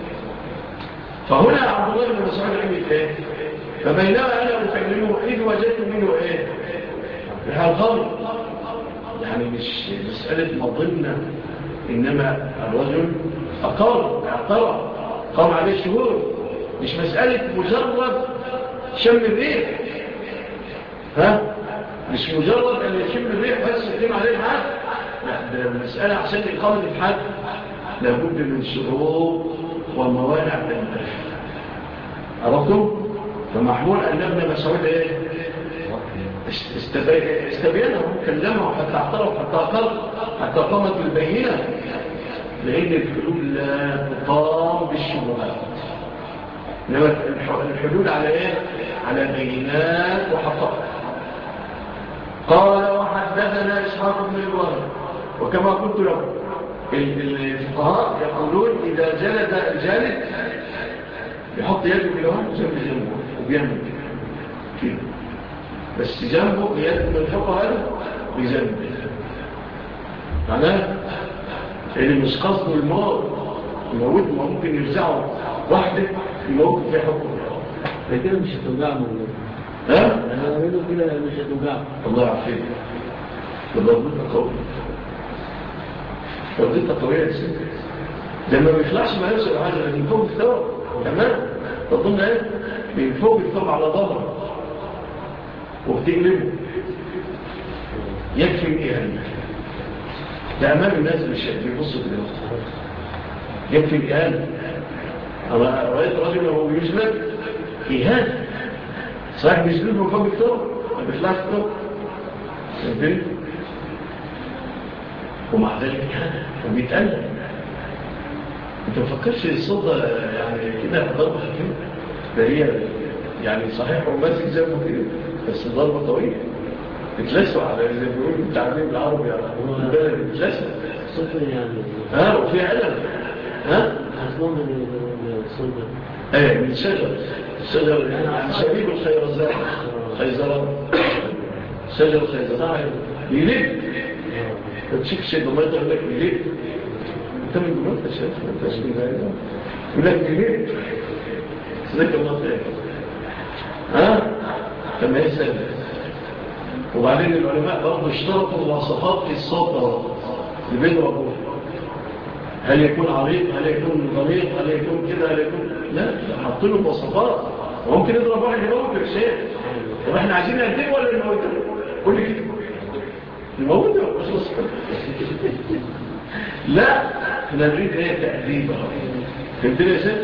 S1: فهنا عبد الله بن مسعود عمل ايه؟ فبينما انا اكلمه اذ وجدت منه ايه؟ الغضب. يعني مش مسألة مظنة، انما الرجل اعترف قام عليه شهور، مش مسألة مجرد شم الريح. مش مجرد ان يشم الريح بس يتم عليه الحد. لا، ده المسألة عشان إقامة الحد لابد من شروط وموانع تنتهي. عرفتم؟ فمحمول أن ابن مسعود ايه؟ استبينه، كلمه حتى اعترف، حتى أقر، حتى قامت البينة، لأن الحدود لا تقام بالشبهات، إنما الحدود على ايه؟ على بينات وحقائق. قال وحدثنا إسحاق بن إبراهيم، وكما قلت له الفقهاء يقولون إذا جلد الجالد يحط يده كده جنبه وبيعمل كده، بس جنبه يد من فوق هذا بجنبه، معناه اللي مش قصده الموت يموت، ممكن يرجعه واحدة يموت في حكمه.
S2: لكن مش هتوجعه أنا أعمله كده مش هتوجعه.
S1: الله يعافيك. بالضبط قوي، ضبطتها قوية يا سيدي. لما بيخلعش ما يوصل حاجة من فوق الثوب تمام. تظن ايه؟ من فوق الثوب على ظهره وبتقلبه يكفي الإهانة. ده أمام الناس مش بيبصوا كده، يكفي الإهانة. أنا رأيت رجل وهو يجلد إهانة، صحيح بيجلد من فوق الثوب ما بيخلعش الثوب، فهمت؟ ومع ذلك إهانة وبيتألم. انت ما تفكرش الصوت يعني كده ضربة خفيفة، ده هي يعني صحيح وماسك جنبه كده بس ضربة طويلة بتلسوا على زي ما بيقولوا التعبير العربي يعني البلد بتلسوا
S2: صوت يعني
S1: وفيها ألم.
S2: أصلا من الصوت
S1: من الشجر يعني شبيب الخيرزان، خيزران، شجر خيزران يلف تشيك شيء ما يقول لك يلف، انت من جمال تشاف ما تشاف يقول لك يلف ذكر الله خير كما يسأل. وبعدين العلماء برضو اشترطوا مواصفات في الصوت اللي بيضربوا، هل يكون عريض، هل يكون ضمير، هل يكون كده، هل يكون لا، حطوا له مواصفات. وممكن يضرب واحد يموت بحسين. طب احنا عايزين نهديه ولا نموته؟ كل كده نموته لا، احنا نريد ايه؟ تأديبه. فهمت لي يا سيد؟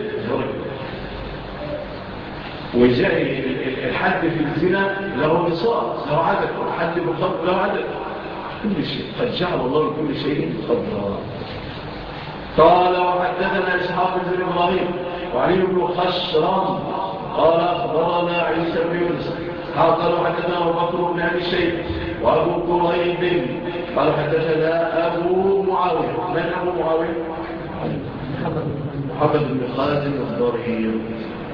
S1: وجاء الحد في الزنا له نصاص، له عدد، والحد بالخمر له عدد، كل شيء قد جعل الله كل شيء قدرا. قال وحدثنا إسحاق بن إبراهيم وعلي بن خشرم قال أخبرنا عيسى بن يونس قال وحدثنا أبو بكر بن أبي شيبة وأبو كريب قال حدثنا أبو معاوية. من أبو معاوية؟ محمد بن خالد الضرير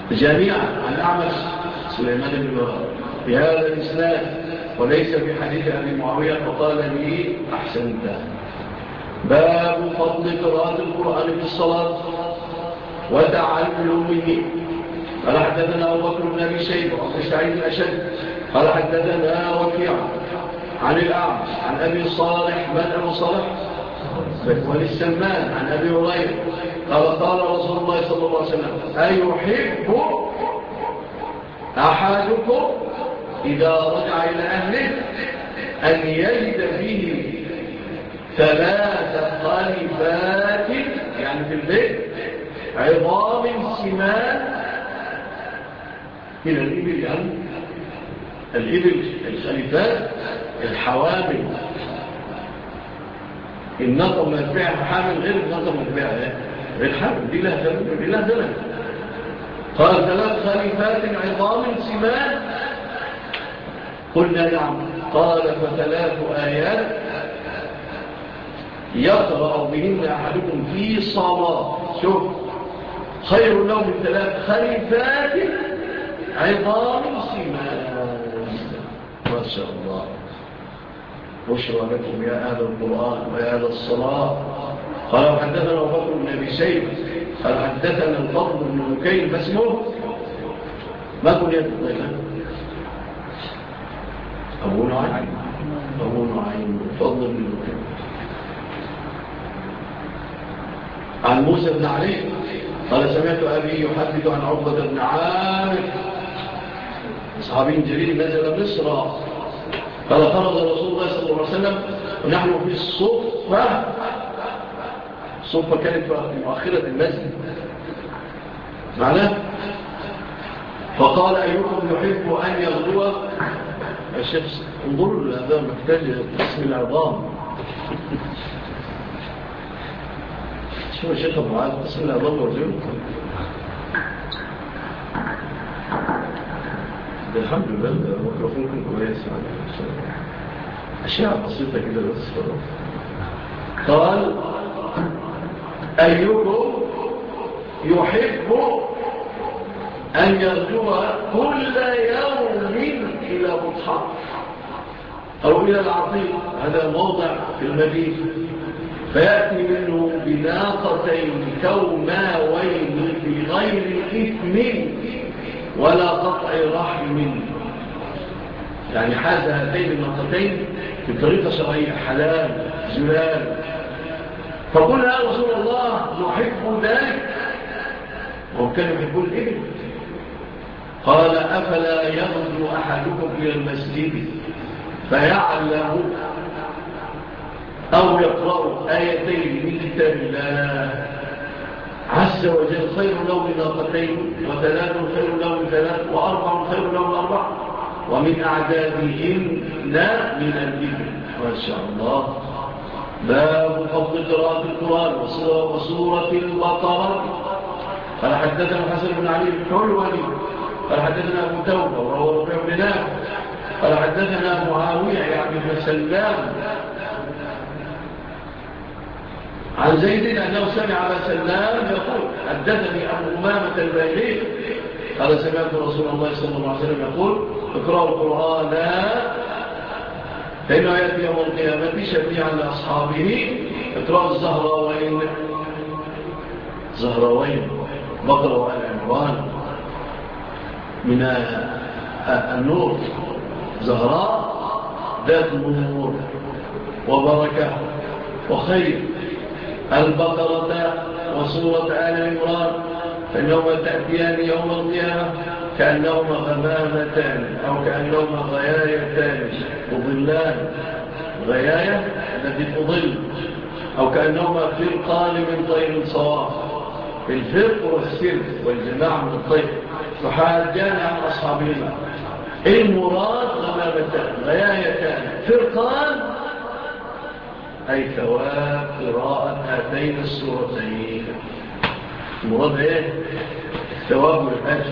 S1: جميعا عن أعمش سليمان بن مهران بهذا الإسناد وليس في حديث أبي معاوية فقال لي أحسنت. باب فضل قراءة القرآن في الصلاة وتعلمه. قال حدثنا أبو بكر بن أبي شيبة وأبو سعيد الأشد قال حدثنا وكيع عن الأعمش عن أبي صالح من أبو صالح ذكوان السمان عن أبي هريرة قال رسول الله صلى الله عليه وسلم أيحب أحدكم إذا رجع إلى أهله أن يجد فيه 3 خليفات يعني في البيت عظام سمان من الإبل يعني الإبل الخليفات الحوامل النقم مدفعها حامل غير النقم مدفعها غير حامل دي لها ثمن. قال 3 خليفات عظام سمان قلنا نعم. قال ف3 آيات يقرأ بهن أحدكم في صلاة شوف خير له من 3 خليفات عظام سمان. ما شاء الله. بشرى لكم يا أهل القرآن ويا أهل الصلاة. قال حدثنا أبو بكر بن أبي شيبة قال حدثنا الفضل بن مكين ما اسمه ما كن يتطلع أبو نعيم الفضل بن مكين عن موسى بن علي قال سمعت أبي يحدث عن عقبة بن عامر صحابي جليل نزل مصر قال خرج رسول الله صلى الله عليه وسلم ونحن في الصفة كانت في مؤخرة المسجد معناه فقال أيكم يحب أن يغدو الشيخ انظروا هذا محتاج اسم العظام شو الشيخ أبو عاد اسم العظام ورجل الحمد لله ميكروفونكم كويس أشياء بسيطة كده بس قال أيكم يحب أن يرجو كل يوم إلى بطحان أو إلى العطيق هذا موضع في المدينة فيأتي منه بناقتين كوماوين بغير إثم ولا قطع رحم يعني حاز هاتين الناقتين بطريقة شرعية حلال زلال فقل يا رسول الله نحب ذلك وهم كانوا يحبون الإبل قال أفلا يغدو أحدكم إلى المسجد فيعلم أو يقرأ آيتين من كتاب الله عز وجل خير له من ناقتين و3 خير له من 3 و4 خير له من 4 ومن أعدادهن من الإبل ما شاء الله. باب فضل قراءة القرآن وسورة البقرة. قال حدثنا حسن بن علي الحلواني قال حدثنا أبو توبة وهو ربيع بن نافع قال حدثنا معاوية يعني بن سلام عن زيد أنه سمع أبا سلام يقول حدثني أبو أمامة الباهلي قال سمعت رسول الله صلى الله عليه وسلم يقول اقرأوا القرآن فإنه يأتي يوم القيامة شفيعا لأصحابه اقرأوا الزهروين بقرة وآل عمران من النور زهراء ذات نور وبركة وخير البقرة وسورة آل عمران فإنهما تأتيان يوم القيامة كأنهما غمامتان أو كأنهما غيايتان تضلان غياية التي تضل أو كأنهما فرقان من طير صواف الفرق والسر والجماعة من الطير فحاجان عن أصحابهما المراد غمامتان غيايتان فرقان أي ثواب قراءة هاتين السورتين المراد ايه الثواب والأجر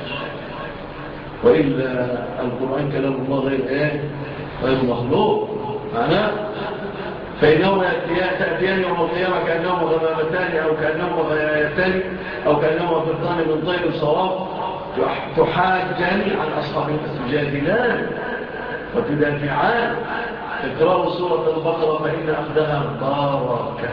S1: وإلا القرآن كلام الله غير ايه غير مخلوق معناه فإنهما تأتيان يوم القيامة كأنهما غمامتان أو كأنهما غيايتان أو كأنهما فرقان من طير صواف تحاجان عن أصحاب تجادلان وتدافعان. اقرأوا سورة البقرة فإن أخذها بركة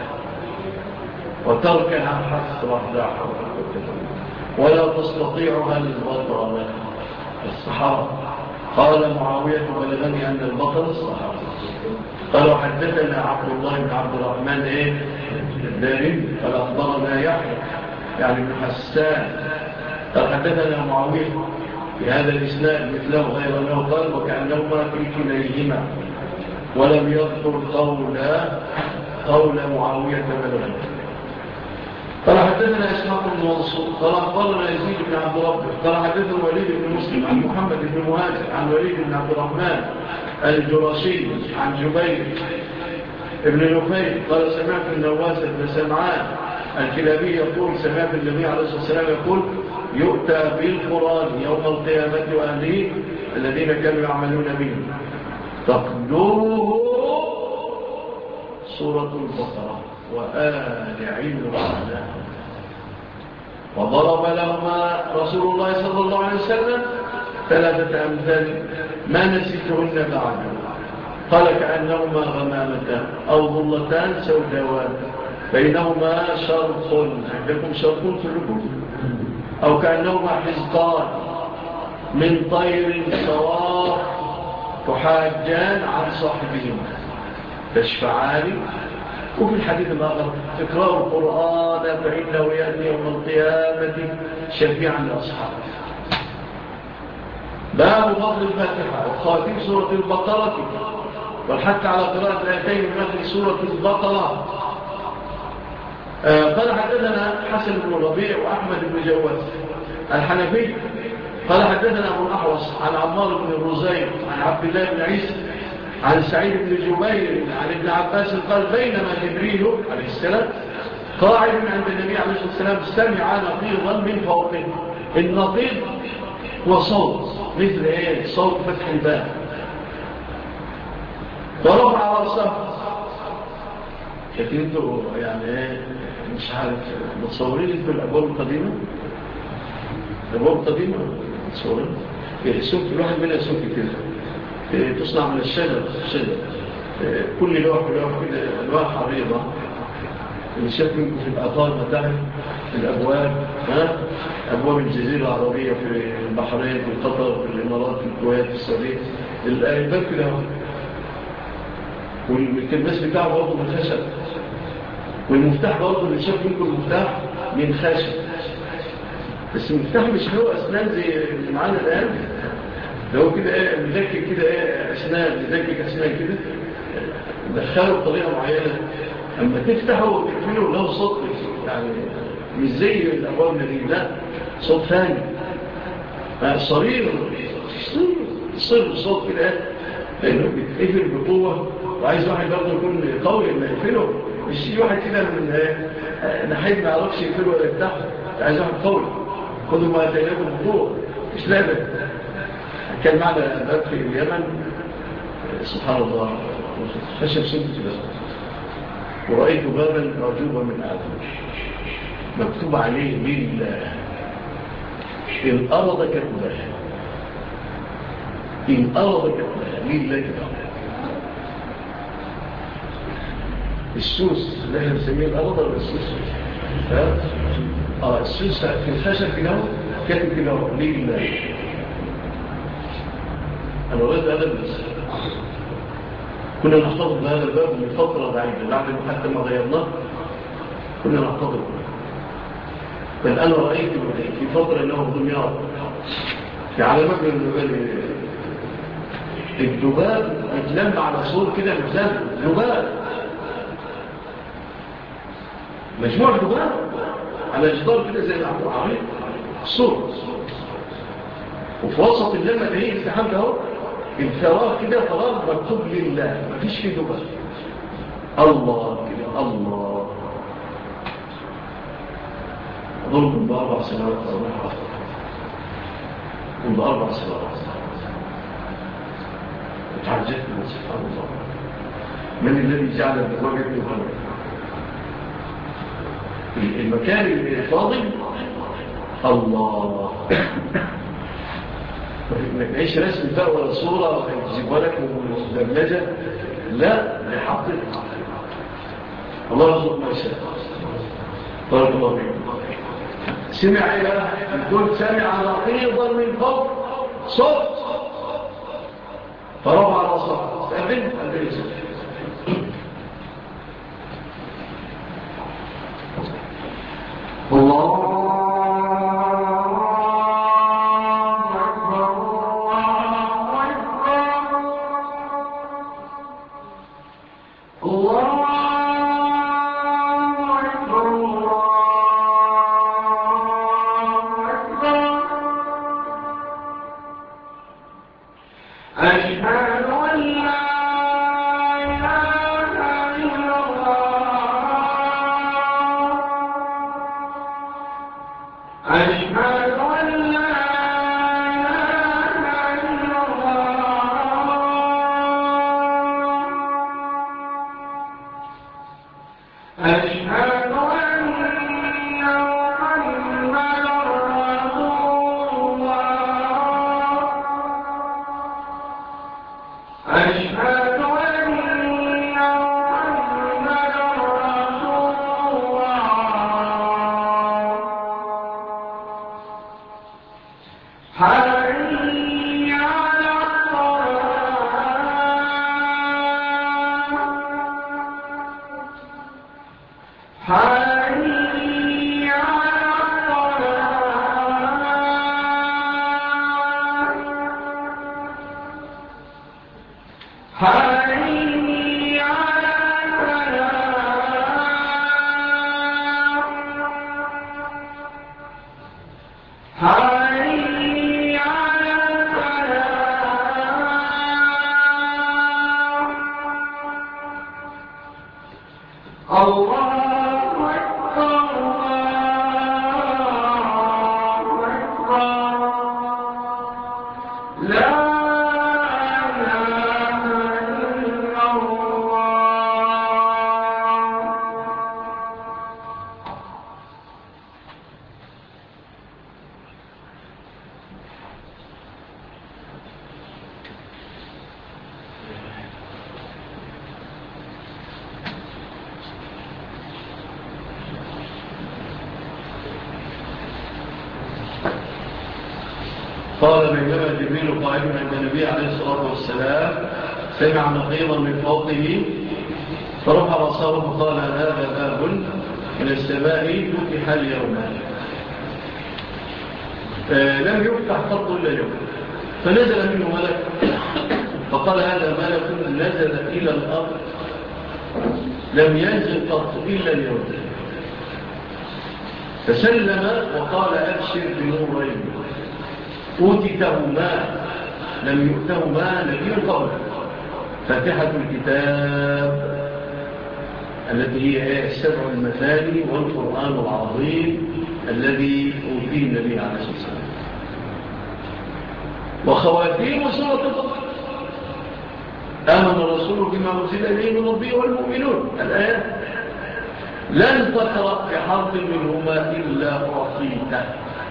S1: وتركها حسرة لا حول ولا تستطيعها البطلة الصحابة. قال معاوية بلغني أن البطل الصحابة. قالوا حدثنا عبد الله بن عبد الرحمن الدارمي قال أخبرنا يحيى يعني بن حسان قال حدثنا معاوية في هذا الإسناد مثله غير أنه قال وكأنهما في كليهما ولم يذكر قول معاوية بلغني. قال حدثنا إسحاق بن منصور قال أخبرنا يزيد بن عبد ربه قال حدثنا الوليد بن مسلم عن محمد بن مهاجر عن وليد بن عبد الرحمن الجرشي عن جبير ابن نفيل قال سمعت النواس بن سمعان الكلابي يقول سمعت النبي عليه الصلاة والسلام يقول يؤتى بالقرآن يوم القيامة وأهله الذين كانوا يعملون به تقدره سورة البقرة وآل عمران وضرب لهما رسول الله صلى الله عليه وسلم 3 أمثال ما نسيتهن بعد. قال كأنهما غمامتان أو ظلتان سوداوان بينهما شرق عندكم شرق في الركوب أو كأنهما حزقان من طير صواف تحاجان عن صاحبهما تشفعان. وفي الحديث الآخر اقرأوا القرآن فإنه يأتي يوم القيامة شفيعا لأصحابه. باب فضل الفاتحة وخاتم سورة البقرة والحث على قراءة الآيتين من آخر سورة البقرة. قال حدثنا حسن بن ربيع وأحمد بن جواز الحنفي قال حدثنا أبو الأحوص عن عمار بن الرزيق عن عبد الله بن عيسى عن سعيد بن جبير عن ابن عباس قال بينما جبريل عليه السلام قاعد عند النبي عليه الصلاة والسلام سمع نقيضا من فوقه. النقيض هو صوت مثل صوت فتح الباب ورفع رأسه. لكن انتوا يعني مش عارف متصورين انتوا الأبواب القديمة متصورين السوق الواحد منها سوق كده تصنع من الشجر كل لوح كده ألواح عريضة اللي شاف منكم في الآثار متاحف الأبواب أبواب الجزيرة العربية في البحرين في قطر في الإمارات في الكويت في السعودية الباب كده والكباس بتاعه برضه من خشب والمفتاح برضه اللي شاف منكم المفتاح من خشب بس المفتاح مش له أسنان زي اللي معانا الآن لو كده مذكك كده أسنان مذكك أسنان كده دخله بطريقة معينة أما تفتحه وتقفله له صوت يعني مش زي الأبواب الذي لا صوت ثاني صرير صوت كده لأنه بيتقفل بقوة وعايز واحد برضه يكون قوي لما يقفله مش واحد كده من نحيد ما يعرفش يقفله ولا يفتحه عايز واحد قوي خذوا ما أتيناكم بقوة مش لابد. كان معنا باب في اليمن سبحان الله خشب سنة ورأيت بابا مرجوبا من آدم مكتوب عليه لله إن أرض كتبه لله كتبه. السوس اللي احنا نسميه الأرض ولا السوس السوس في الخشب كده كاتب كده لله. أنا رأيت هذا الناس كنا نحتفظ بهذا الباب من فترة بعيدة بعد حتى ما غيرناه كنا نحتفظ بل أنا رأيت في فترة أنه دمياط في على مبنى الدباب يتلم على صور كده مثال دباب مجموعة دباب على جدار كده زي العريق صور وفي وسط اللمة اللي هي التحام ده الفراغ كده فراغ مكتوب لله مفيش فيه دبل الله كده الله ضرب ب4 سنوات ب4 سنوات وتعجبت من سبحان الله من الذي جعل الدباب يكتب المكان الفاضل الله نعيش رسم بقى ولا صورة وهيجيبها لك ومدمجة، لا لحقيقة. الله يرزق ما يشاء. بارك الله فيك. سمع إلى يقول سمع نقيضا من فوق صوت فرفع على صوت سأبين البيت. الله قال بينما جبريل قائم عند النبي عليه الصلاة والسلام سمع نقيضا من فوقه فرفع بصره فقال هذا باب من السماء فتح اليوم. لم يفتح قط إلا اليوم، فنزل منه ملك فقال هذا ملك نزل إلى الأرض لم ينزل قط إلا اليوم، فسلم وقال أبشر بنورين أوتيتهما لم يؤتهما نبي قبل، فاتحة الكتاب التي هي السبع المثاني والقرآن العظيم الذي أوتيه النبي عليه الصلاة والسلام، وخواتيم سورة البقرة آمن الرسول بما أرسل إليه من ربه والمؤمنون الآيات لن تقرأ بحرف منهما إلا أعطيته.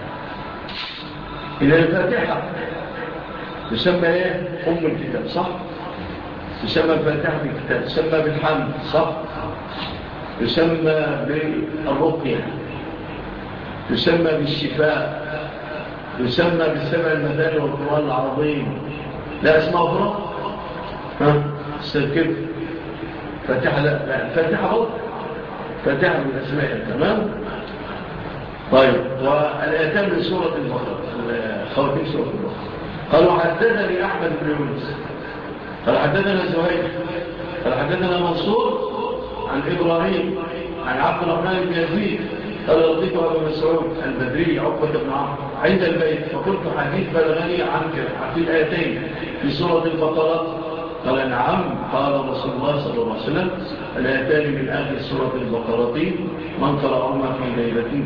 S1: إذا الفاتحة تسمى إيه؟ أم الكتاب صح؟ تسمى الفاتحة بالكتاب، تسمى بالحمد صح؟ تسمى بالرقية، تسمى بالشفاء، تسمى بالسبع المثاني والقرآن العظيم. لا اسمها أخرى؟ استذكر فاتحة. لا الفاتحة برضه فاتحة من الأسماء. تمام؟ طيب والآيتان من سورة البقرة خواتيم سورة البقرة. قالوا حدثني أحمد بن يونس قال حدثنا زهير قال حدثنا منصور عن إبراهيم عن عبد الرحمن بن يزيد قال لطيف أبو مسعود البدري عقبة بن عمرو عند البيت فقلت حديث بلغني عنك في الآيتين في سورة البقرة. قال نعم. قال رسول الله صلى الله عليه وسلم الآيتان من آخر سورة البقرة من قرأهما في ليلة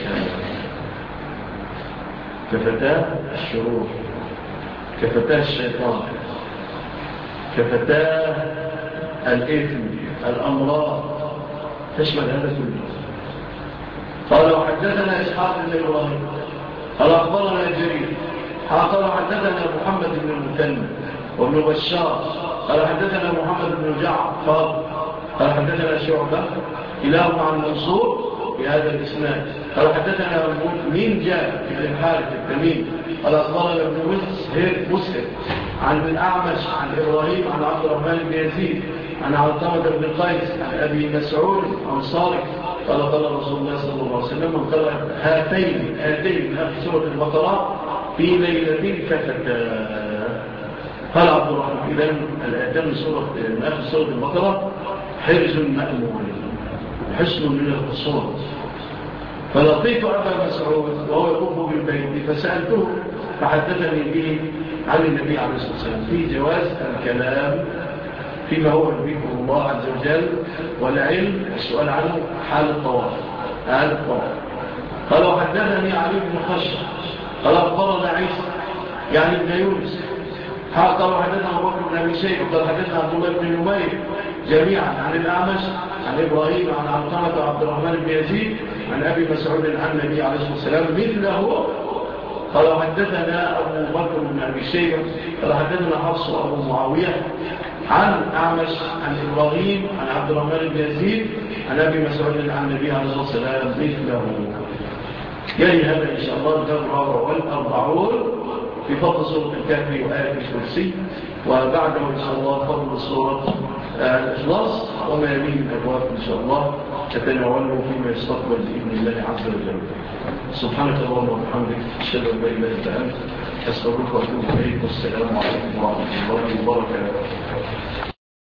S1: كفتاه الشرور، كفتاه الشيطان، كفتاه الإثم، الأمراض، تشمل هذا كله. قال وحدثنا إسحاق بن إبراهيم قال أخبرنا جرير قال حدثنا محمد بن المثنى وابن بشار قال حدثنا محمد بن جعفر قال حدثنا شعبة كلاهما عن منصور بهذا الإسناد قال حدثنا من جاء بن الحارث التميمي قال أخبرنا ابن مسهر عن الأعمش عن إبراهيم عن عبد الرحمن بن يزيد عن علقمة بن قيس عن أبي مسعود أنصاري قال قال رسول الله صلى الله عليه وسلم من قرأ هاتين من آخر سورة البقرة في ليلة كفتا. قال عبد الرحمن إذن الآتام من آخر سورة البقرة حرز مأمون حسن من الخصوص. فلقيت أبا مسعود وهو يقوم بالبيت فسألته فحدثني به عن النبي عليه الصلاة والسلام في جواز الكلام فيما هو يريده الله عز وجل والعلم والسؤال عنه حال الطواف. قال وحدثني علي بن خشب قال أخبرنا عيسى يعني ابن يونس قال وحدثنا أبو بكر بن أبي شيبة قال حدثنا عبد الله بن نمير جميعا عن الأعمش عن إبراهيم عن علقمة وعبد الرحمن بن يزيد عن أبي مسعود عن النبي عليه الصلاة والسلام مثله. قال حدثنا أبو بكر بن أبي شيبة قال حدثنا حفص وأبو معاوية عن أعمش عن إبراهيم عن عبد الرحمن بن يزيد عن أبي مسعود عن النبي عليه الصلاة والسلام مثله. يلي هذا إن شاء الله الرابع والأربعون في فضل سورة الكهف وآية الكرسي وبعده إن شاء الله فضل سورة الإخلاص وما يليه من أبواب إن شاء الله تتناوله فيما يستقبل بإذن الله عز وجل. سبحانك اللهم وبحمدك أشهد أن لا إله إلا أنت أستغفرك وأتوب إليك والسلام عليكم ورحمة الله وبركاته.